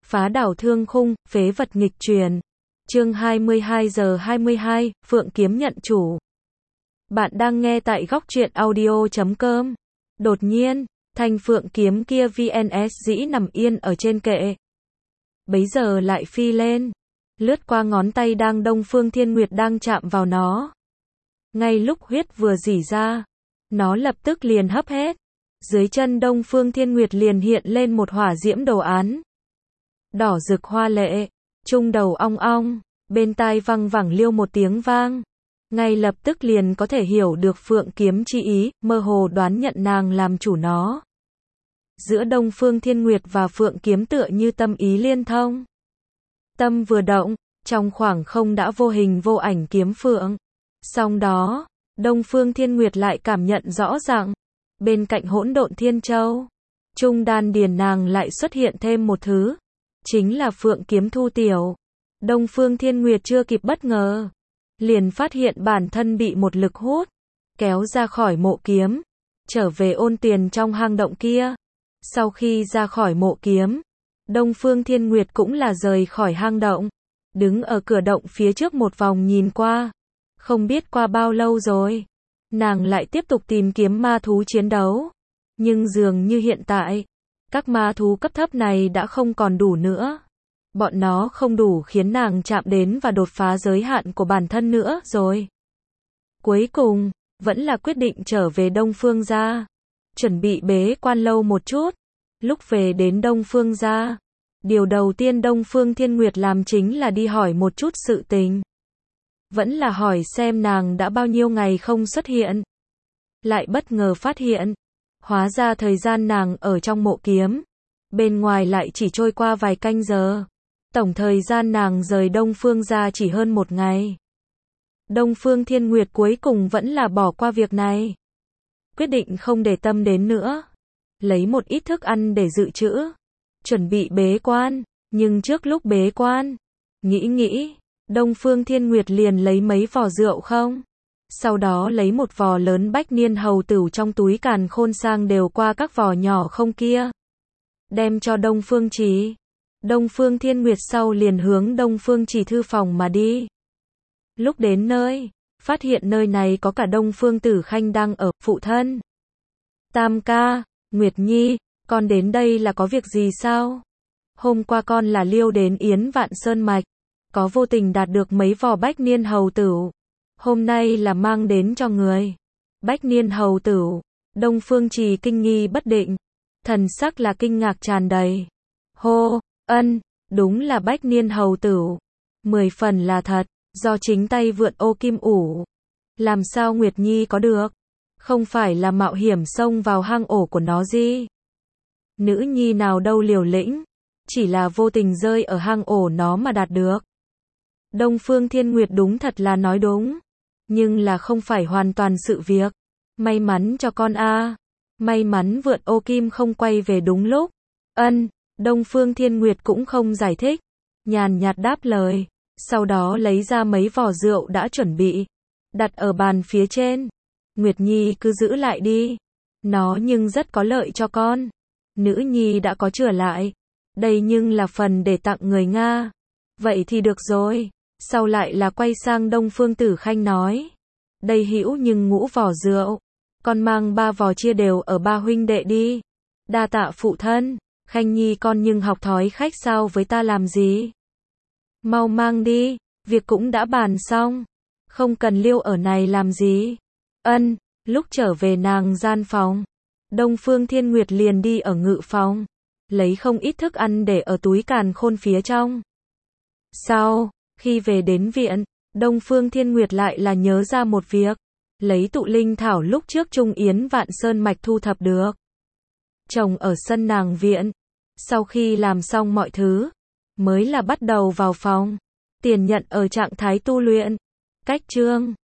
Phá đảo thương khung, phế vật nghịch truyền. Chương 22:22, Phượng Kiếm nhận chủ. Bạn đang nghe tại góc truyện audio.com. Đột nhiên, thanh phượng kiếm kia VNS nằm yên ở trên kệ. Bấy giờ lại phi lên, lướt qua ngón tay đang Đông Phương Thiên Nguyệt đang chạm vào nó. Ngay lúc huyết vừa rỉ ra, nó lập tức liền hấp hết. Dưới chân Đông Phương Thiên Nguyệt liền hiện lên một hỏa diễm đồ án. Đỏ rực hoa lệ, trung đầu ong ong, bên tai văng vẳng liêu một tiếng vang. Ngay lập tức liền có thể hiểu được phượng kiếm chi ý, mơ hồ đoán nhận nàng làm chủ nó. Giữa Đông Phương Thiên Nguyệt và phượng kiếm tựa như tâm ý liên thông. Tâm vừa động, trong khoảng không đã vô hình vô ảnh kiếm phượng. Song đó, Đông Phương Thiên Nguyệt lại cảm nhận rõ ràng, bên cạnh hỗn độn thiên châu, trung đan điền nàng lại xuất hiện thêm một thứ, chính là phượng kiếm thu tiểu. Đông Phương Thiên Nguyệt chưa kịp bất ngờ, liền phát hiện bản thân bị một lực hút, kéo ra khỏi mộ kiếm, trở về ôn tiền trong hang động kia. Sau khi ra khỏi mộ kiếm, Đông Phương Thiên Nguyệt cũng là rời khỏi hang động, đứng ở cửa động phía trước một vòng nhìn qua. Không biết qua bao lâu rồi, nàng lại tiếp tục tìm kiếm ma thú chiến đấu. Nhưng dường như hiện tại, các ma thú cấp thấp này đã không còn đủ nữa. Bọn nó không đủ khiến nàng chạm đến và đột phá giới hạn của bản thân nữa rồi. Cuối cùng, vẫn là quyết định trở về Đông Phương gia. Chuẩn bị bế quan lâu một chút. Lúc về đến Đông Phương gia, điều đầu tiên Đông Phương Thiên Nguyệt làm chính là đi hỏi một chút sự tình. Vẫn là hỏi xem nàng đã bao nhiêu ngày không xuất hiện. Lại bất ngờ phát hiện, hóa ra thời gian nàng ở trong mộ kiếm, bên ngoài lại chỉ trôi qua vài canh giờ. Tổng thời gian nàng rời Đông Phương gia chỉ hơn một ngày. Đông Phương Thiên Nguyệt cuối cùng vẫn là bỏ qua việc này. Quyết định không để tâm đến nữa. Lấy một ít thức ăn để dự trữ. Chuẩn bị bế quan. Nhưng trước lúc bế quan, nghĩ, Đông Phương Thiên Nguyệt liền lấy mấy vò rượu không. Sau đó lấy một vò lớn bách niên hầu tửu trong túi càn khôn sang đều qua các vò nhỏ không kia. Đem cho Đông Phương Trì. Đông Phương Thiên Nguyệt sau liền hướng Đông Phương Trì thư phòng mà đi. Lúc đến nơi, phát hiện nơi này có cả Đông Phương Tử Khanh đang ở, phụ thân. Tam ca, Nguyệt Nhi, con đến đây là có việc gì sao? Hôm qua con là liêu đến Yến Vạn Sơn Mạch, có vô tình đạt được mấy vò bách niên hầu tửu. Hôm nay là mang đến cho người. Bách niên hầu tửu, Đông Phương Trì kinh nghi bất định, thần sắc là kinh ngạc tràn đầy. Hô, ân, đúng là bách niên hầu tửu. 10 phần là thật, do chính tay vượn ô kim ủ. Làm sao Nguyệt Nhi có được? Không phải là mạo hiểm xông vào hang ổ của nó gì? Nữ nhi nào đâu liều lĩnh, chỉ là vô tình rơi ở hang ổ nó mà đạt được. Đông Phương Thiên Nguyệt đúng thật là nói đúng, nhưng là không phải hoàn toàn sự việc. May mắn cho con a. May mắn vượn ô kim không quay về đúng lúc. Ân, Đông Phương Thiên Nguyệt cũng không giải thích, nhàn nhạt đáp lời, sau đó lấy ra mấy vò rượu đã chuẩn bị, đặt ở bàn phía trên. Nguyệt Nhi cứ giữ lại đi, nó nhưng rất có lợi cho con. Nữ nhi đã có trở lại, đây nhưng là phần để tặng người Nga. Vậy thì được rồi. Sau lại là quay sang Đông Phương Tử Khanh nói, đây hữu nhưng ngũ vò rượu, con mang 3 vò chia đều ở 3 huynh đệ đi. Đa tạ phụ thân. Khanh Nhi con nhưng học thói khách sao với ta làm gì? Mau mang đi, việc cũng đã bàn xong, không cần liêu ở này làm gì. Ân, lúc trở về nàng gian phòng, Đông Phương Thiên Nguyệt liền đi ở ngự phòng, lấy không ít thức ăn để ở túi càn khôn phía trong. Sau, khi về đến viện, Đông Phương Thiên Nguyệt lại là nhớ ra một việc, lấy tụ linh thảo lúc trước Trung Yến Vạn Sơn Mạch thu thập được, trồng ở sân nàng viện. Sau khi làm xong mọi thứ, mới là bắt đầu vào phòng. Tiền Nhận ở trạng thái tu luyện. Cách chương